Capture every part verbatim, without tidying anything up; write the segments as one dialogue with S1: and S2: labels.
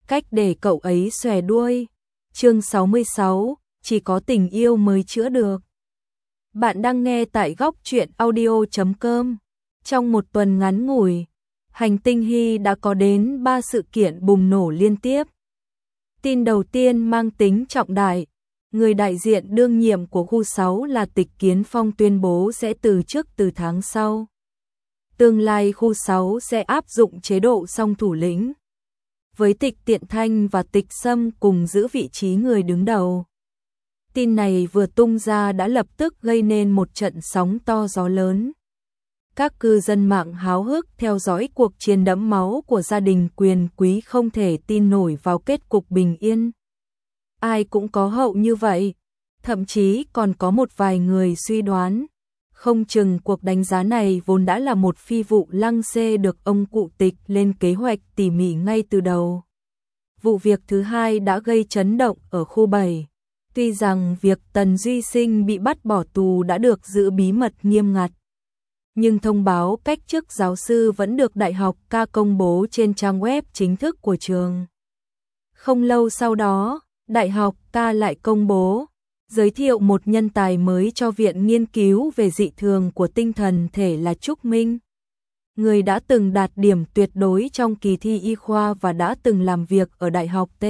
S1: cách để cậu ấy xòe đuôi. Chương sáu mươi sáu, chỉ có tình yêu mới chữa được. Bạn đang nghe tại góc truyện audio chấm com. Trong một tuần ngắn ngủi, hành tinh Hy đã có đến ba sự kiện bùng nổ liên tiếp. Tin đầu tiên mang tính trọng đại. Người đại diện đương nhiệm của khu sáu là Tịch Kiến Phong tuyên bố sẽ từ chức từ tháng sau. Tương lai khu sáu sẽ áp dụng chế độ song thủ lĩnh, với Tịch Tiện Thanh và Tịch Sâm cùng giữ vị trí người đứng đầu. Tin này vừa tung ra đã lập tức gây nên một trận sóng to gió lớn. Các cư dân mạng háo hức theo dõi cuộc chiến đẫm máu của gia đình quyền quý không thể tin nổi vào kết cục bình yên. Ai cũng có hậu như vậy, thậm chí còn có một vài người suy đoán, không chừng cuộc đánh giá này vốn đã là một phi vụ lăng xê được ông cụ Tịch lên kế hoạch tỉ mỉ ngay từ đầu. Vụ việc thứ hai đã gây chấn động ở khu bảy. Tuy rằng việc Tần Duy Sinh bị bắt bỏ tù đã được giữ bí mật nghiêm ngặt, nhưng thông báo cách chức giáo sư vẫn được Đại học K công bố trên trang web chính thức của trường. Không lâu sau đó, Đại học K lại công bố, giới thiệu một nhân tài mới cho Viện Nghiên cứu về dị thường của tinh thần thể là Trúc Minh. Người đã từng đạt điểm tuyệt đối trong kỳ thi y khoa và đã từng làm việc ở Đại học T.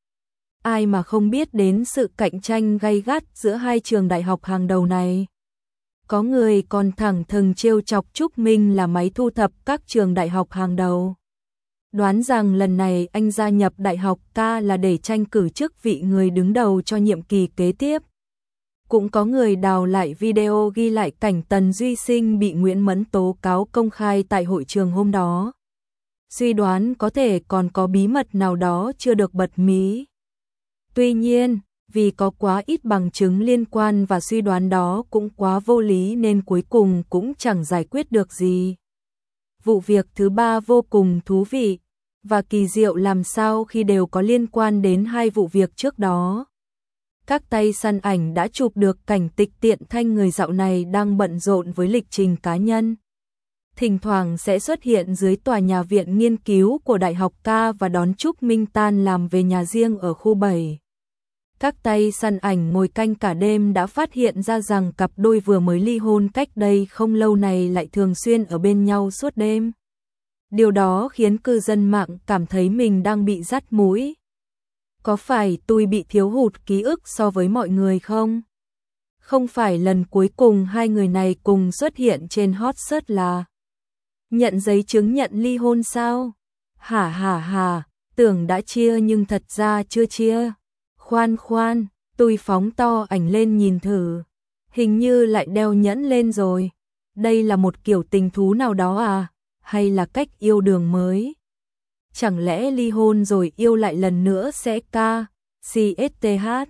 S1: Ai mà không biết đến sự cạnh tranh gay gắt giữa hai trường đại học hàng đầu này. Có người còn thẳng thừng trêu chọc Trúc Minh là máy thu thập các trường đại học hàng đầu. Đoán rằng lần này anh gia nhập Đại học K là để tranh cử chức vị người đứng đầu cho nhiệm kỳ kế tiếp. Cũng có người đào lại video ghi lại cảnh Tần Duy Sinh bị Nguyễn Mẫn tố cáo công khai tại hội trường hôm đó. Suy đoán có thể còn có bí mật nào đó chưa được bật mí. Tuy nhiên, vì có quá ít bằng chứng liên quan và suy đoán đó cũng quá vô lý nên cuối cùng cũng chẳng giải quyết được gì. Vụ việc thứ ba vô cùng thú vị và kỳ diệu làm sao khi đều có liên quan đến hai vụ việc trước đó. Các tay săn ảnh đã chụp được cảnh Tịch Tiện Thanh người dạo này đang bận rộn với lịch trình cá nhân. Thỉnh thoảng sẽ xuất hiện dưới tòa nhà Viện Nghiên cứu của Đại học K và đón Trúc Minh tan làm về nhà riêng ở khu bảy. Các tay săn ảnh ngồi canh cả đêm đã phát hiện ra rằng cặp đôi vừa mới ly hôn cách đây không lâu này lại thường xuyên ở bên nhau suốt đêm. Điều đó khiến cư dân mạng cảm thấy mình đang bị dắt mũi. Có phải tôi bị thiếu hụt ký ức so với mọi người không? Không phải lần cuối cùng hai người này cùng xuất hiện trên hot search là nhận giấy chứng nhận ly hôn sao? Hả hả hả, tưởng đã chia nhưng thật ra chưa chia. Khoan khoan, tôi phóng to ảnh lên nhìn thử. Hình như lại đeo nhẫn lên rồi. Đây là một kiểu tình thú nào đó à? Hay là cách yêu đương mới? Chẳng lẽ ly hôn rồi yêu lại lần nữa sẽ ca, xê ét tê hát?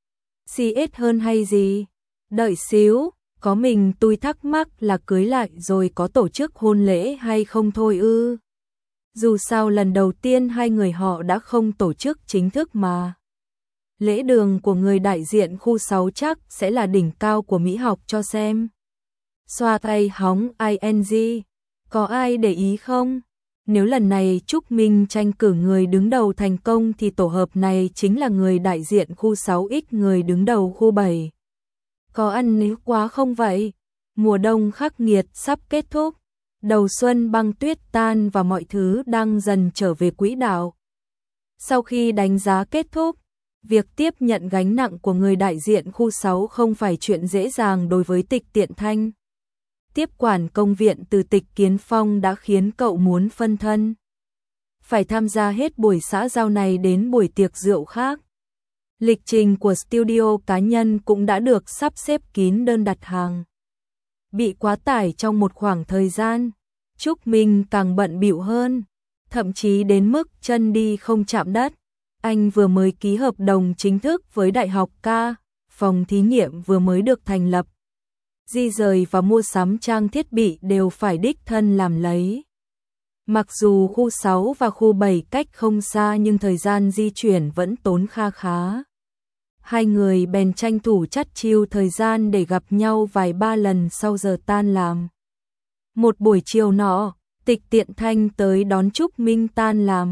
S1: xê ét hơn hay gì? Đợi xíu, có mình tôi thắc mắc là cưới lại rồi có tổ chức hôn lễ hay không thôi ư? Dù sao lần đầu tiên hai người họ đã không tổ chức chính thức mà. Lễ đường của người đại diện khu sáu chắc sẽ là đỉnh cao của mỹ học cho xem. Xoa tay hóng ing, có ai để ý không? Nếu lần này Trúc Minh tranh cử người đứng đầu thành công thì tổ hợp này chính là người đại diện khu sáu x người đứng đầu khu bảy. Có ăn níu quá không vậy? Mùa đông khắc nghiệt sắp kết thúc, đầu xuân băng tuyết tan và mọi thứ đang dần trở về quỹ đạo. Sau khi đánh giá kết thúc, việc tiếp nhận gánh nặng của người đại diện khu sáu không phải chuyện dễ dàng đối với Tịch Tiện Thanh. Tiếp quản công viện từ Tịch Kiến Phong đã khiến cậu muốn phân thân. Phải tham gia hết buổi xã giao này đến buổi tiệc rượu khác. Lịch trình của studio cá nhân cũng đã được sắp xếp kín đơn đặt hàng. Bị quá tải trong một khoảng thời gian, Trúc Minh càng bận bịu hơn, thậm chí đến mức chân đi không chạm đất. Anh vừa mới ký hợp đồng chính thức với Đại học K, phòng thí nghiệm vừa mới được thành lập. Di rời và mua sắm trang thiết bị đều phải đích thân làm lấy. Mặc dù khu sáu và khu bảy cách không xa nhưng thời gian di chuyển vẫn tốn kha khá. Hai người bèn tranh thủ chắt chiu thời gian để gặp nhau vài ba lần sau giờ tan làm. Một buổi chiều nọ, Tịch Tiện Thanh tới đón Trúc Minh tan làm.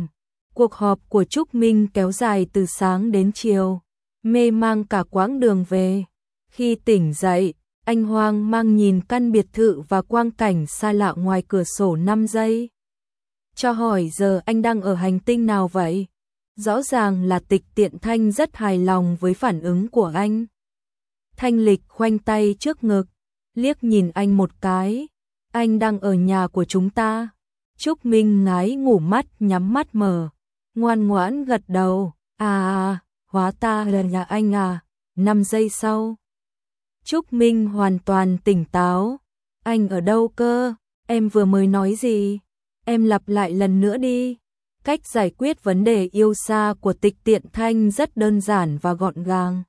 S1: Cuộc họp của Trúc Minh kéo dài từ sáng đến chiều, mê mang cả quãng đường về. Khi tỉnh dậy, anh hoang mang nhìn căn biệt thự và quang cảnh xa lạ ngoài cửa sổ năm giây. Cho hỏi giờ anh đang ở hành tinh nào vậy? Rõ ràng là Tịch Tiện Thanh rất hài lòng với phản ứng của anh. Thanh Lịch khoanh tay trước ngực, liếc nhìn anh một cái. Anh đang ở nhà của chúng ta. Trúc Minh ngái ngủ mắt nhắm mắt mở, ngoan ngoãn gật đầu. À, hóa ta là nhà anh à. Năm giây sau, Trúc Minh hoàn toàn tỉnh táo. Anh ở đâu cơ? Em vừa mới nói gì? Em lặp lại lần nữa đi. Cách giải quyết vấn đề yêu xa của Tịch Tiện Thanh rất đơn giản và gọn gàng.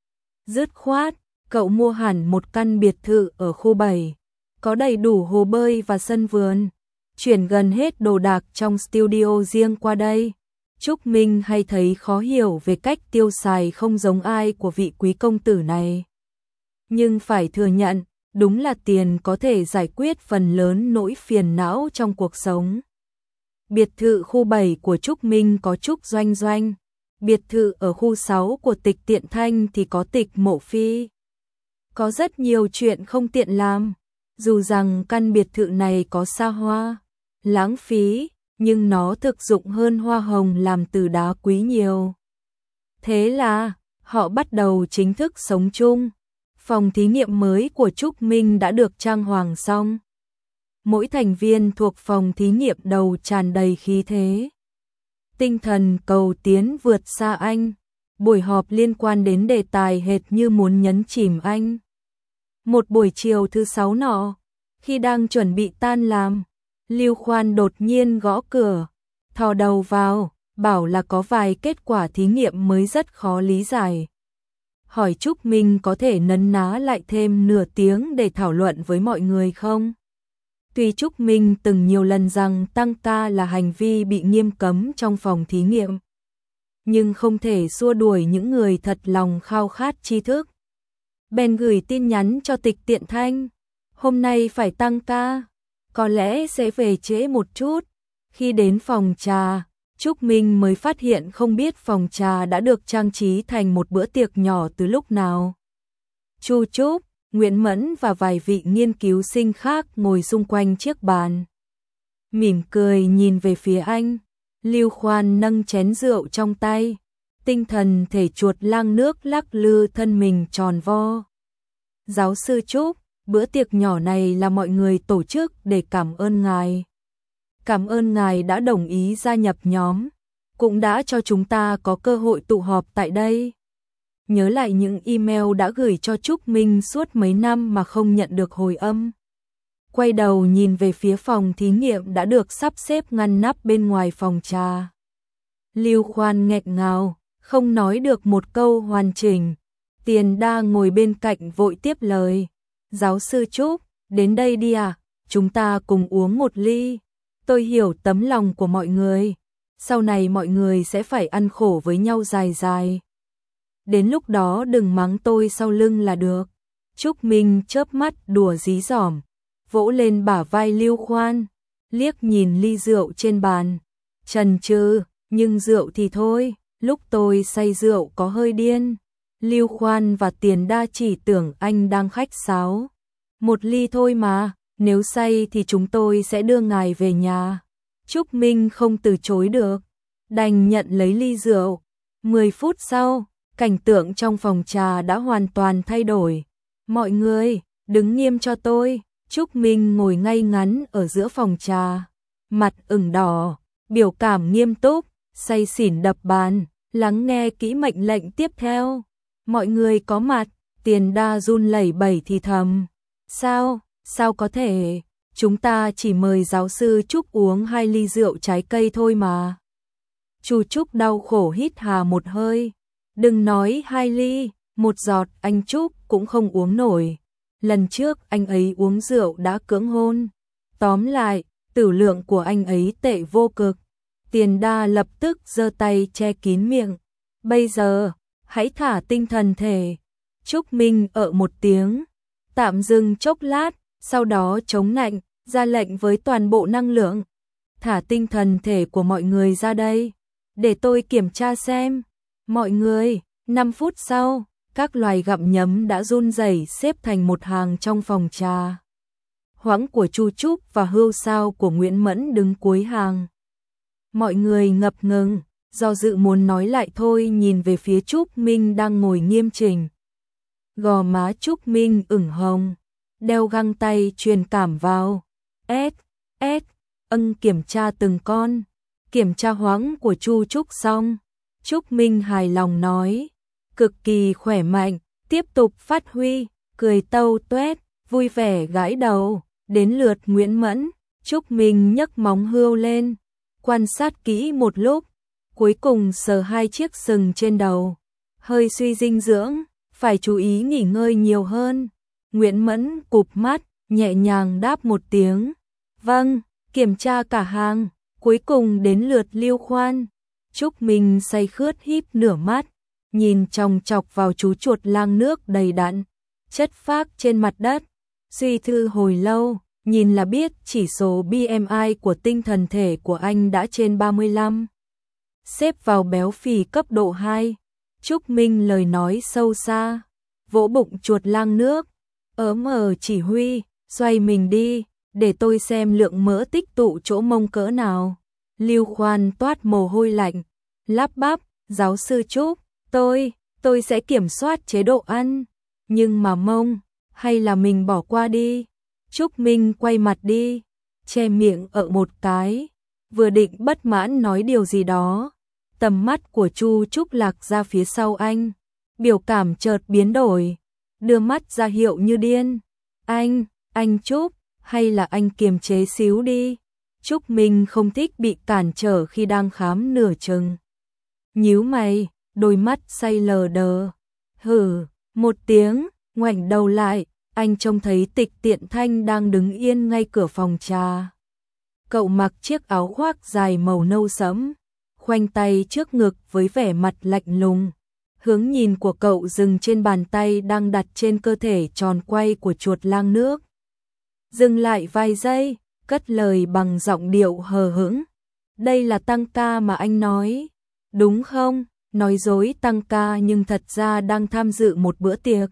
S1: Dứt khoát, cậu mua hẳn một căn biệt thự ở khu bảy, có đầy đủ hồ bơi và sân vườn. Chuyển gần hết đồ đạc trong studio riêng qua đây. Trúc Minh hay thấy khó hiểu về cách tiêu xài không giống ai của vị quý công tử này. Nhưng phải thừa nhận, đúng là tiền có thể giải quyết phần lớn nỗi phiền não trong cuộc sống. Biệt thự khu bảy của Trúc Minh có Trúc Doanh Doanh, biệt thự ở khu sáu của Tịch Tiện Thanh thì có Tịch Mộ Phi. Có rất nhiều chuyện không tiện làm, dù rằng căn biệt thự này có xa hoa, lãng phí, nhưng nó thực dụng hơn hoa hồng làm từ đá quý nhiều. Thế là, họ bắt đầu chính thức sống chung. Phòng thí nghiệm mới của Trúc Minh đã được trang hoàng xong. Mỗi thành viên thuộc phòng thí nghiệm đầu tràn đầy khí thế. Tinh thần cầu tiến vượt xa anh. Buổi họp liên quan đến đề tài hệt như muốn nhấn chìm anh. Một buổi chiều thứ sáu nọ, khi đang chuẩn bị tan làm, Lưu Khoan đột nhiên gõ cửa, thò đầu vào, bảo là có vài kết quả thí nghiệm mới rất khó lý giải. Hỏi Trúc Minh có thể nấn ná lại thêm nửa tiếng để thảo luận với mọi người không? Tuy Trúc Minh từng nhiều lần rằng tăng ca là hành vi bị nghiêm cấm trong phòng thí nghiệm, nhưng không thể xua đuổi những người thật lòng khao khát tri thức. Bèn gửi tin nhắn cho Tịch Tiện Thanh, hôm nay phải tăng ca, có lẽ sẽ về trễ một chút. Khi đến phòng trà, Trúc Minh mới phát hiện không biết phòng trà đã được trang trí thành một bữa tiệc nhỏ từ lúc nào. Chu Trúc, Nguyễn Mẫn và vài vị nghiên cứu sinh khác ngồi xung quanh chiếc bàn. Mỉm cười nhìn về phía anh, Lưu Khoan nâng chén rượu trong tay, tinh thần thể chuột lang nước lắc lư thân mình tròn vo. Giáo sư Trúc, bữa tiệc nhỏ này là mọi người tổ chức để cảm ơn ngài. Cảm ơn ngài đã đồng ý gia nhập nhóm, cũng đã cho chúng ta có cơ hội tụ họp tại đây. Nhớ lại những email đã gửi cho Trúc Minh suốt mấy năm mà không nhận được hồi âm. Quay đầu nhìn về phía phòng thí nghiệm đã được sắp xếp ngăn nắp bên ngoài phòng trà. Lưu Khoan nghẹn ngào, không nói được một câu hoàn chỉnh. Tiền Đa ngồi bên cạnh vội tiếp lời. Giáo sư Trúc, đến đây đi à, chúng ta cùng uống một ly. Tôi hiểu tấm lòng của mọi người. Sau này mọi người sẽ phải ăn khổ với nhau dài dài. Đến lúc đó đừng mắng tôi sau lưng là được. Trúc Minh chớp mắt đùa dí dỏm, vỗ lên bả vai Lưu Khoan, liếc nhìn ly rượu trên bàn. Chần chừ, nhưng rượu thì thôi, lúc tôi say rượu có hơi điên. Lưu Khoan và Tiền Đa chỉ tưởng anh đang khách sáo. Một ly thôi mà, nếu say thì chúng tôi sẽ đưa ngài về nhà. Trúc Minh không từ chối được, đành nhận lấy ly rượu. Mười phút sau, cảnh tượng trong phòng trà đã hoàn toàn thay đổi. Mọi người, đứng nghiêm cho tôi. Trúc Minh ngồi ngay ngắn ở giữa phòng trà, mặt ửng đỏ, biểu cảm nghiêm túc, say xỉn đập bàn, lắng nghe kỹ mệnh lệnh tiếp theo. Mọi người có mặt, Tiền Đa run lẩy bẩy thì thầm. Sao, sao có thể, chúng ta chỉ mời giáo sư Trúc uống hai ly rượu trái cây thôi mà. Chu Trúc đau khổ hít hà một hơi. Đừng nói hai ly, một giọt anh Trúc cũng không uống nổi. Lần trước anh ấy uống rượu đã cưỡng hôn. Tóm lại, tử lượng của anh ấy tệ vô cực. Tiền Đa lập tức giơ tay che kín miệng. Bây giờ, hãy thả tinh thần thể. Trúc Minh ợ một tiếng, tạm dừng chốc lát, sau đó chống nạnh, ra lệnh với toàn bộ năng lượng. Thả tinh thần thể của mọi người ra đây. để tôi kiểm tra xem. Mọi người, năm phút sau, các loài gặm nhấm đã run rẩy xếp thành một hàng trong phòng trà. Hoãng của Chu Trúc và Hưu Sao của Nguyễn Mẫn đứng cuối hàng. Mọi người ngập ngừng, do dự muốn nói lại thôi nhìn về phía Trúc Minh đang ngồi nghiêm chỉnh. Gò má Trúc Minh ửng hồng, đeo găng tay truyền cảm vào. S, S, ân kiểm tra từng con. Kiểm tra hoãng của Chu Trúc xong, Trúc Minh hài lòng nói, cực kỳ khỏe mạnh, tiếp tục phát huy, cười tâu tuét, vui vẻ gãi đầu. Đến lượt Nguyễn Mẫn, Trúc Minh nhấc móng hươu lên, quan sát kỹ một lúc, cuối cùng sờ hai chiếc sừng trên đầu. Hơi suy dinh dưỡng, phải chú ý nghỉ ngơi nhiều hơn. Nguyễn Mẫn cụp mắt, nhẹ nhàng đáp một tiếng. Vâng, kiểm tra cả hàng, cuối cùng đến lượt Lưu Khoan. Trúc Minh say khướt híp nửa mắt, nhìn chòng chọc vào chú chuột lang nước đầy đặn, chất phác trên mặt đất. Suy thư hồi lâu, nhìn là biết chỉ số B M I của tinh thần thể của anh đã trên ba mươi lăm. Xếp vào béo phì cấp độ hai. Trúc Minh lời nói sâu xa, vỗ bụng chuột lang nước. Ớm ở chỉ huy, xoay mình đi, để tôi xem lượng mỡ tích tụ chỗ mông cỡ nào. Lưu Khoan toát mồ hôi lạnh, lắp bắp, giáo sư Trúc, tôi, tôi sẽ kiểm soát chế độ ăn. Nhưng mà mông, hay là mình bỏ qua đi. Trúc Minh quay mặt đi, che miệng ở một cái, vừa định bất mãn nói điều gì đó. Tầm mắt của Chu Trúc lạc ra phía sau anh, biểu cảm chợt biến đổi, đưa mắt ra hiệu như điên. Anh, anh Trúc, hay là anh kiềm chế xíu đi. Trúc Minh không thích bị cản trở khi đang khám nửa chừng. Nhíu mày, đôi mắt say lờ đờ. Hừ, một tiếng, ngoảnh đầu lại, anh trông thấy Tịch Tiện Thanh đang đứng yên ngay cửa phòng trà. Cậu mặc chiếc áo khoác dài màu nâu sẫm, khoanh tay trước ngực với vẻ mặt lạnh lùng. Hướng nhìn của cậu dừng trên bàn tay đang đặt trên cơ thể tròn quay của chuột lang nước. Dừng lại vài giây, cất lời bằng giọng điệu hờ hững. Đây là tăng ca mà anh nói, đúng không? Nói dối tăng ca nhưng thật ra đang tham dự một bữa tiệc.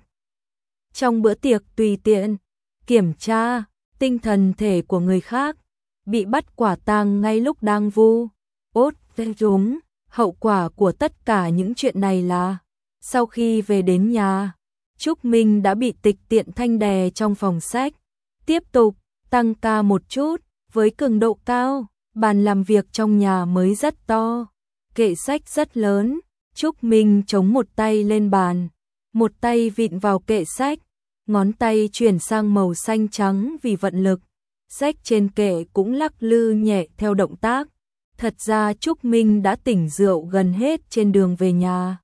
S1: Trong bữa tiệc tùy tiện, kiểm tra tinh thần thể của người khác, bị bắt quả tang ngay lúc đang vu ốt đúng. Hậu quả của tất cả những chuyện này là, sau khi về đến nhà, Trúc Minh đã bị Tịch Tiện Thanh đè trong phòng sách. Tiếp tục tăng ca một chút, với cường độ cao, bàn làm việc trong nhà mới rất to, kệ sách rất lớn. Trúc Minh chống một tay lên bàn, một tay vịn vào kệ sách, ngón tay chuyển sang màu xanh trắng vì vận lực. Sách trên kệ cũng lắc lư nhẹ theo động tác. Thật ra Trúc Minh đã tỉnh rượu gần hết trên đường về nhà.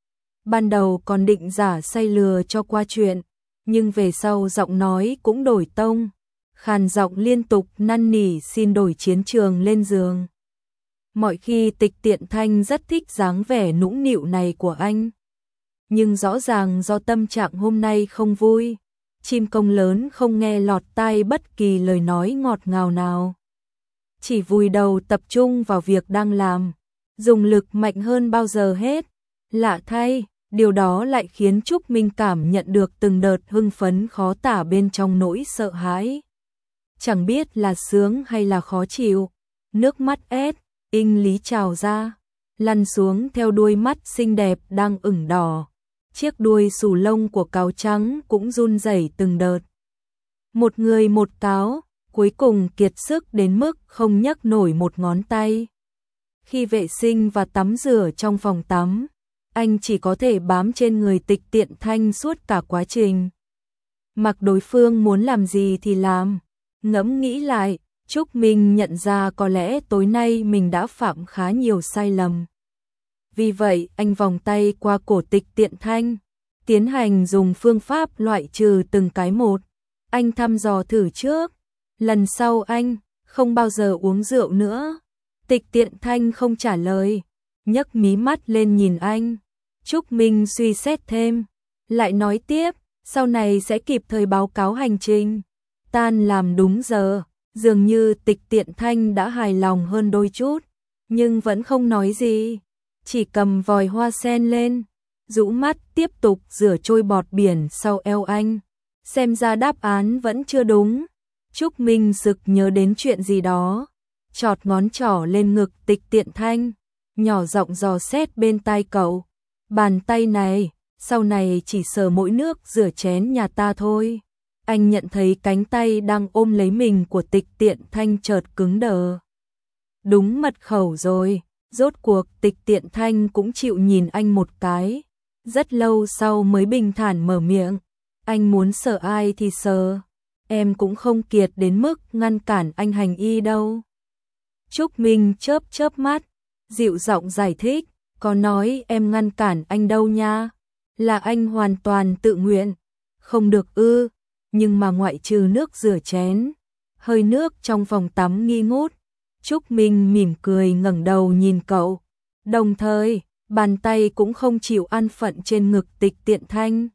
S1: Ban đầu còn định giả say lừa cho qua chuyện, nhưng về sau giọng nói cũng đổi tông, khàn giọng liên tục năn nỉ xin đổi chiến trường lên giường. Mọi khi Tịch Tiện Thanh rất thích dáng vẻ nũng nịu này của anh, nhưng rõ ràng do tâm trạng hôm nay không vui, chim công lớn không nghe lọt tai bất kỳ lời nói ngọt ngào nào. Chỉ vùi đầu tập trung vào việc đang làm, dùng lực mạnh hơn bao giờ hết. Lạ thay, điều đó lại khiến Trúc Minh cảm nhận được từng đợt hưng phấn khó tả bên trong nỗi sợ hãi. Chẳng biết là sướng hay là khó chịu, nước mắt ép, inh lý trào ra, lăn xuống theo đuôi mắt xinh đẹp đang ửng đỏ. Chiếc đuôi xù lông của cáo trắng cũng run rẩy từng đợt. Một người một cáo, cuối cùng kiệt sức đến mức không nhấc nổi một ngón tay. Khi vệ sinh và tắm rửa trong phòng tắm, anh chỉ có thể bám trên người Tịch Tiện Thanh suốt cả quá trình. Mặc đối phương muốn làm gì thì làm. Ngẫm nghĩ lại, Trúc Minh nhận ra có lẽ tối nay mình đã phạm khá nhiều sai lầm. Vì vậy, anh vòng tay qua cổ Tịch Tiện Thanh, tiến hành dùng phương pháp loại trừ từng cái một. Anh thăm dò thử trước, lần sau anh không bao giờ uống rượu nữa. Tịch Tiện Thanh không trả lời, nhấc mí mắt lên nhìn anh. Trúc Minh suy xét thêm, lại nói tiếp, sau này sẽ kịp thời báo cáo hành trình. Tan làm đúng giờ, dường như Tịch Tiện Thanh đã hài lòng hơn đôi chút. nhưng vẫn không nói gì, chỉ cầm vòi hoa sen lên, rũ mắt tiếp tục rửa trôi bọt biển sau eo anh. Xem ra đáp án vẫn chưa đúng. Trúc Minh sực nhớ đến chuyện gì đó, chọt ngón trỏ lên ngực Tịch Tiện Thanh, nhỏ giọng dò xét bên tai cậu. Bàn tay này, sau này chỉ sờ mỗi nước rửa chén nhà ta thôi. Anh nhận thấy cánh tay đang ôm lấy mình của Tịch Tiện Thanh chợt cứng đờ. Đúng mật khẩu rồi, rốt cuộc Tịch Tiện Thanh cũng chịu nhìn anh một cái. Rất lâu sau mới bình thản mở miệng. Anh muốn sờ ai thì sờ, em cũng không kiệt đến mức ngăn cản anh hành y đâu. Trúc Minh chớp chớp mắt, dịu giọng giải thích, có nói em ngăn cản anh đâu nha, là anh hoàn toàn tự nguyện. Không được ư, nhưng mà ngoại trừ nước rửa chén, hơi nước trong phòng tắm nghi ngút. Trúc Minh mỉm cười ngẩng đầu nhìn cậu, đồng thời bàn tay cũng không chịu an phận trên ngực Tịch Tiện Thanh.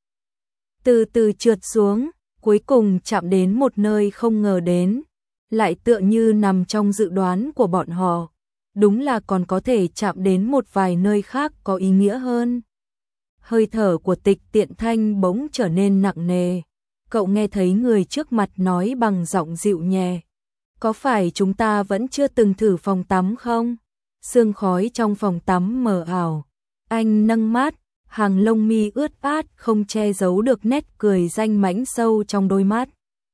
S1: Từ từ trượt xuống, cuối cùng chạm đến một nơi không ngờ đến, lại tựa như nằm trong dự đoán của bọn họ. Đúng là còn có thể chạm đến một vài nơi khác có ý nghĩa hơn. Hơi thở của Tịch Tiện Thanh bỗng trở nên nặng nề. Cậu nghe thấy người trước mặt nói bằng giọng dịu nhẹ. Có phải chúng ta vẫn chưa từng thử phòng tắm không? Sương khói trong phòng tắm mờ ảo. Anh nâng mắt, hàng lông mi ướt át không che giấu được nét cười danh mãnh sâu trong đôi mắt.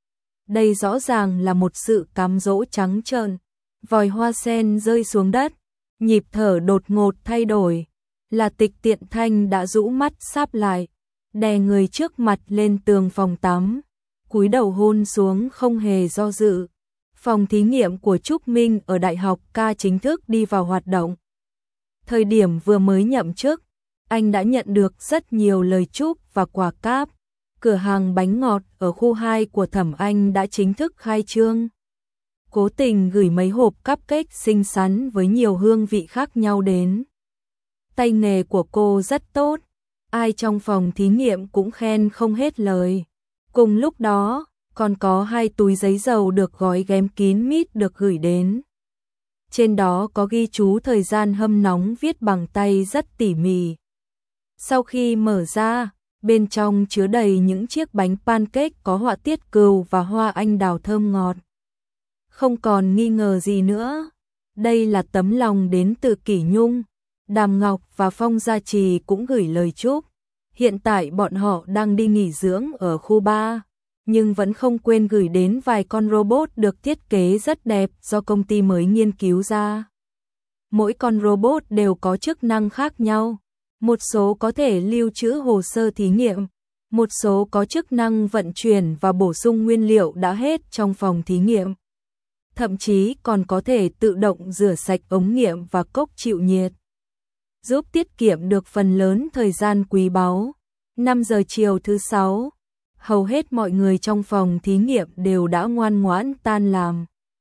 S1: Đây rõ ràng là một sự cám dỗ trắng trợn. Vòi hoa sen rơi xuống đất, nhịp thở đột ngột thay đổi. Là Tịch Tiện Thanh đã rũ mắt sáp lại, đè người trước mặt lên tường phòng tắm, cúi đầu hôn xuống không hề do dự. Phòng thí nghiệm của Trúc Minh ở Đại học Ca chính thức đi vào hoạt động. Thời điểm vừa mới nhậm chức, anh đã nhận được rất nhiều lời chúc và quà cáp. Cửa hàng bánh ngọt ở khu hai của Thẩm Anh đã chính thức khai trương. Cố Tình gửi mấy hộp cupcake xinh xắn với nhiều hương vị khác nhau đến. Tay nghề của cô rất tốt, ai trong phòng thí nghiệm cũng khen không hết lời. Cùng lúc đó, còn có hai túi giấy dầu được gói ghém kín mít được gửi đến. Trên đó có ghi chú thời gian hâm nóng viết bằng tay rất tỉ mỉ. Sau khi mở ra, bên trong chứa đầy những chiếc bánh pancake có họa tiết cừu và hoa anh đào thơm ngọt. Không còn nghi ngờ gì nữa, đây là tấm lòng đến từ Kỷ Nhung. Đàm Ngọc và Phong Gia Trì cũng gửi lời chúc. Hiện tại bọn họ đang đi nghỉ dưỡng ở khu ba, nhưng vẫn không quên gửi đến vài con robot được thiết kế rất đẹp do công ty mới nghiên cứu ra. Mỗi con robot đều có chức năng khác nhau. Một số có thể lưu trữ hồ sơ thí nghiệm, một số có chức năng vận chuyển và bổ sung nguyên liệu đã hết trong phòng thí nghiệm. Thậm chí còn có thể tự động rửa sạch ống nghiệm và cốc chịu nhiệt, giúp tiết kiệm được phần lớn thời gian quý báu. năm giờ chiều thứ sáu, hầu hết mọi người trong phòng thí nghiệm đều đã ngoan ngoãn tan làm.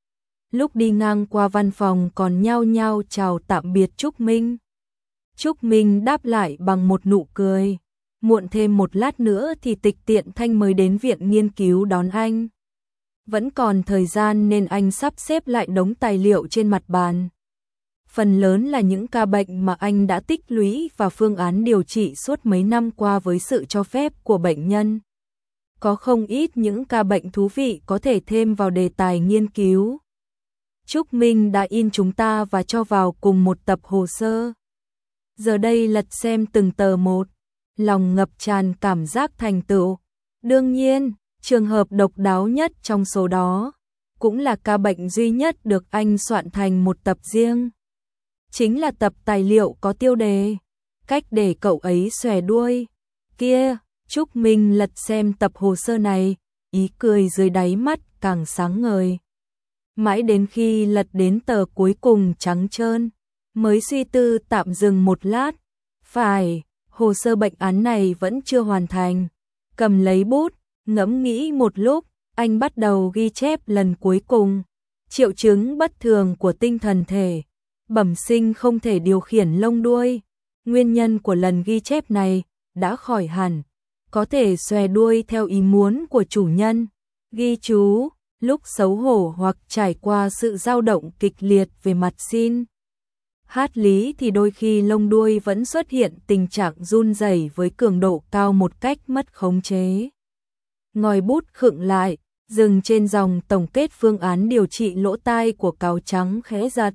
S1: Lúc đi ngang qua văn phòng còn nhao nhao chào tạm biệt Trúc Minh. Trúc Minh đáp lại bằng một nụ cười. Muộn thêm một lát nữa thì Tịch Tiện Thanh mới đến viện nghiên cứu đón anh. Vẫn còn thời gian nên anh sắp xếp lại đống tài liệu trên mặt bàn. Phần lớn là những ca bệnh mà anh đã tích lũy và phương án điều trị suốt mấy năm qua với sự cho phép của bệnh nhân. Có không ít những ca bệnh thú vị có thể thêm vào đề tài nghiên cứu. Trúc Minh đã in chúng ta và cho vào cùng một tập hồ sơ. Giờ đây lật xem từng tờ một, lòng ngập tràn cảm giác thành tựu. Đương nhiên, trường hợp độc đáo nhất trong số đó, cũng là ca bệnh duy nhất được anh soạn thành một tập riêng. Chính là tập tài liệu có tiêu đề, cách để cậu ấy xòe đuôi. Kia, Trúc Minh lật xem tập hồ sơ này, ý cười dưới đáy mắt càng sáng ngời. Mãi đến khi lật đến tờ cuối cùng trắng trơn, mới suy tư tạm dừng một lát. Phải, hồ sơ bệnh án này vẫn chưa hoàn thành. Cầm lấy bút, ngẫm nghĩ một lúc, anh bắt đầu ghi chép lần cuối cùng. Triệu chứng bất thường của tinh thần thể, bẩm sinh không thể điều khiển lông đuôi. Nguyên nhân của lần ghi chép này đã khỏi hẳn, có thể xòe đuôi theo ý muốn của chủ nhân. Ghi chú, lúc xấu hổ hoặc trải qua sự dao động kịch liệt về mặt xin Hát lý thì đôi khi lông đuôi vẫn xuất hiện tình trạng run rẩy với cường độ cao một cách mất khống chế. Ngòi bút khựng lại, dừng trên dòng tổng kết phương án điều trị lỗ tai của cáo trắng khẽ giật.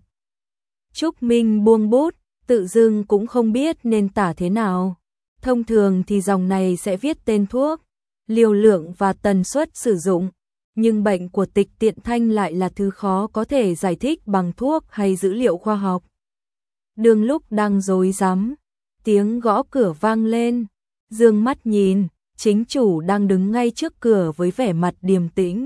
S1: Trúc Minh buông bút, tự dưng cũng không biết nên tả thế nào. Thông thường thì dòng này sẽ viết tên thuốc, liều lượng và tần suất sử dụng, nhưng bệnh của Tịch Tiện Thanh lại là thứ khó có thể giải thích bằng thuốc hay dữ liệu khoa học. Đường lúc đang rối rắm, tiếng gõ cửa vang lên, dương mắt nhìn, chính chủ đang đứng ngay trước cửa với vẻ mặt điềm tĩnh.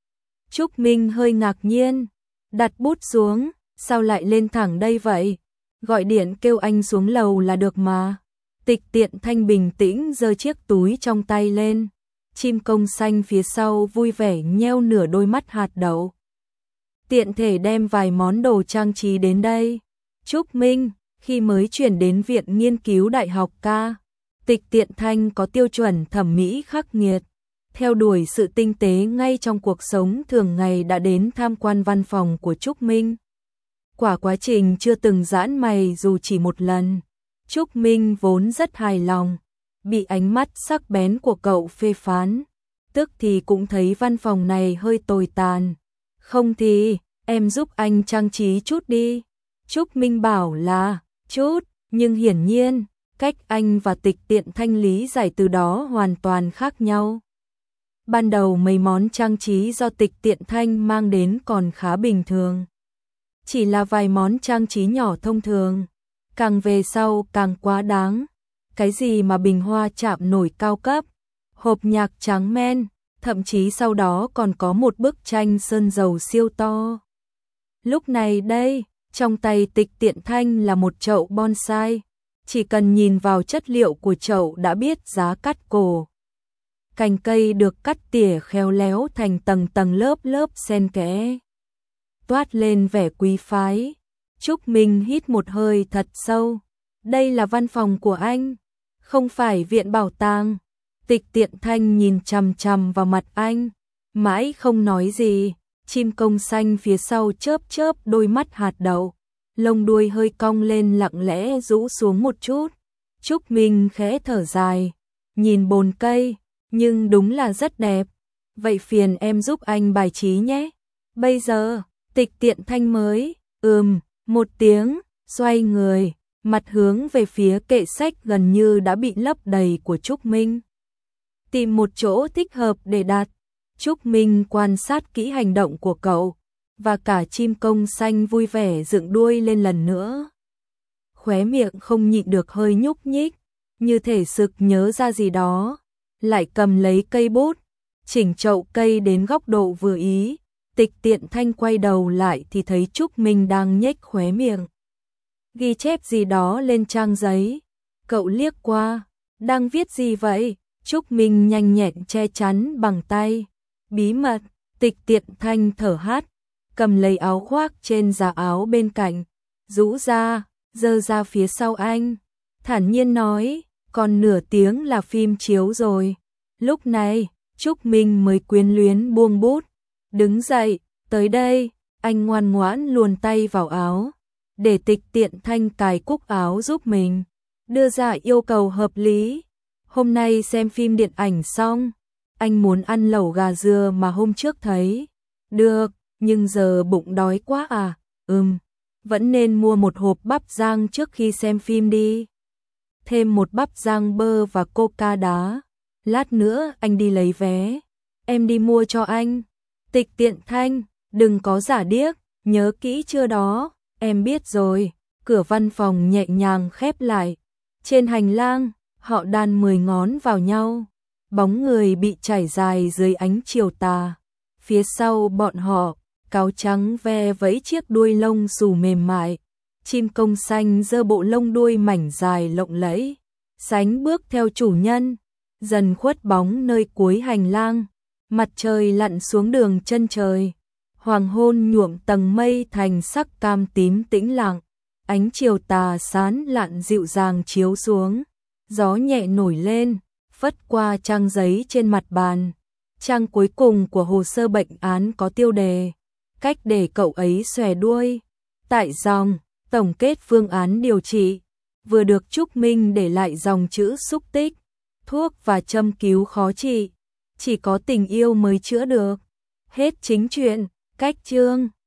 S1: Trúc Minh hơi ngạc nhiên, đặt bút xuống, sao lại lên thẳng đây vậy? Gọi điện kêu anh xuống lầu là được mà. Tịch Tiện Thanh bình tĩnh giơ chiếc túi trong tay lên, chim công xanh phía sau vui vẻ nheo nửa đôi mắt hạt đậu. Tiện thể đem vài món đồ trang trí đến đây. Trúc Minh, khi mới chuyển đến Viện Nghiên cứu Đại học ca, Tịch Tiện Thanh có tiêu chuẩn thẩm mỹ khắc nghiệt, theo đuổi sự tinh tế ngay trong cuộc sống thường ngày đã đến tham quan văn phòng của Trúc Minh. Quả quá trình chưa từng giãn mày dù chỉ một lần. Trúc Minh vốn rất hài lòng, bị ánh mắt sắc bén của cậu phê phán, tức thì cũng thấy văn phòng này hơi tồi tàn. Không thì, em giúp anh trang trí chút đi. Trúc Minh bảo là, chút, nhưng hiển nhiên, cách anh và Tịch Tiện Thanh lý giải từ đó hoàn toàn khác nhau. Ban đầu mấy món trang trí do Tịch Tiện Thanh mang đến còn khá bình thường. Chỉ là vài món trang trí nhỏ thông thường, càng về sau càng quá đáng. Cái gì mà bình hoa chạm nổi cao cấp, hộp nhạc tráng men, thậm chí sau đó còn có một bức tranh sơn dầu siêu to. Lúc này đây, trong tay Tịch Tiện Thanh là một chậu bonsai, chỉ cần nhìn vào chất liệu của chậu đã biết giá cắt cổ. Cành cây được cắt tỉa khéo léo thành tầng tầng lớp lớp xen kẽ, toát lên vẻ quý phái. Trúc Minh hít một hơi thật sâu. Đây là văn phòng của anh, không phải viện bảo tàng. Tịch Tiện Thanh nhìn chằm chằm vào mặt anh, mãi không nói gì. Chim công xanh phía sau chớp chớp đôi mắt hạt đậu, lông đuôi hơi cong lên lặng lẽ rũ xuống một chút. Trúc Minh khẽ thở dài, nhìn bồn cây, nhưng đúng là rất đẹp. Vậy phiền em giúp anh bài trí nhé. Bây giờ, Tịch Tiện Thanh mới, ừm, một tiếng, xoay người, mặt hướng về phía kệ sách gần như đã bị lấp đầy của Trúc Minh. Tìm một chỗ thích hợp để đặt. Trúc Minh quan sát kỹ hành động của cậu, và cả chim công xanh vui vẻ dựng đuôi lên lần nữa. Khóe miệng không nhịn được hơi nhúc nhích, như thể sực nhớ ra gì đó, lại cầm lấy cây bút, chỉnh chậu cây đến góc độ vừa ý. Tịch Tiện Thanh quay đầu lại thì thấy Trúc Minh đang nhếch khóe miệng, ghi chép gì đó lên trang giấy. Cậu liếc qua, đang viết gì vậy? Trúc Minh nhanh nhẹn che chắn bằng tay. Bí mật. Tịch Tiện Thanh thở hắt, cầm lấy áo khoác trên giá áo bên cạnh, rũ ra, giơ ra phía sau anh, thản nhiên nói, còn nửa tiếng là phim chiếu rồi. Lúc này, Trúc Minh mới quyến luyến buông bút, đứng dậy, tới đây. Anh ngoan ngoãn luồn tay vào áo, để Tịch Tiện Thanh cài cúc áo giúp mình, đưa ra yêu cầu hợp lý. Hôm nay xem phim điện ảnh xong, anh muốn ăn lẩu gà dưa mà hôm trước thấy. Được, nhưng giờ bụng đói quá à? Ừm, vẫn nên mua một hộp bắp rang trước khi xem phim đi. Thêm một bắp rang bơ và coca đá. Lát nữa anh đi lấy vé, em đi mua cho anh. Tịch Tiện Thanh, đừng có giả điếc, nhớ kỹ chưa đó? Em biết rồi. Cửa văn phòng nhẹ nhàng khép lại. Trên hành lang, họ đan mười ngón vào nhau, bóng người bị trải dài dưới ánh chiều tà. Phía sau bọn họ, cáo trắng ve vẫy chiếc đuôi lông xù mềm mại. Chim công xanh giơ bộ lông đuôi mảnh dài lộng lẫy, sánh bước theo chủ nhân, dần khuất bóng nơi cuối hành lang. Mặt trời lặn xuống đường chân trời, hoàng hôn nhuộm tầng mây thành sắc cam tím tĩnh lặng. Ánh chiều tà sán lạn dịu dàng chiếu xuống, gió nhẹ nổi lên, phất qua trang giấy trên mặt bàn. Trang cuối cùng của hồ sơ bệnh án có tiêu đề, cách để cậu ấy xòe đuôi. Tại dòng, Tổng kết phương án điều trị, vừa được Trúc Minh để lại dòng chữ xúc tích, thuốc và châm cứu khó trị, chỉ có tình yêu mới chữa được. Hết chính truyện, cách chương.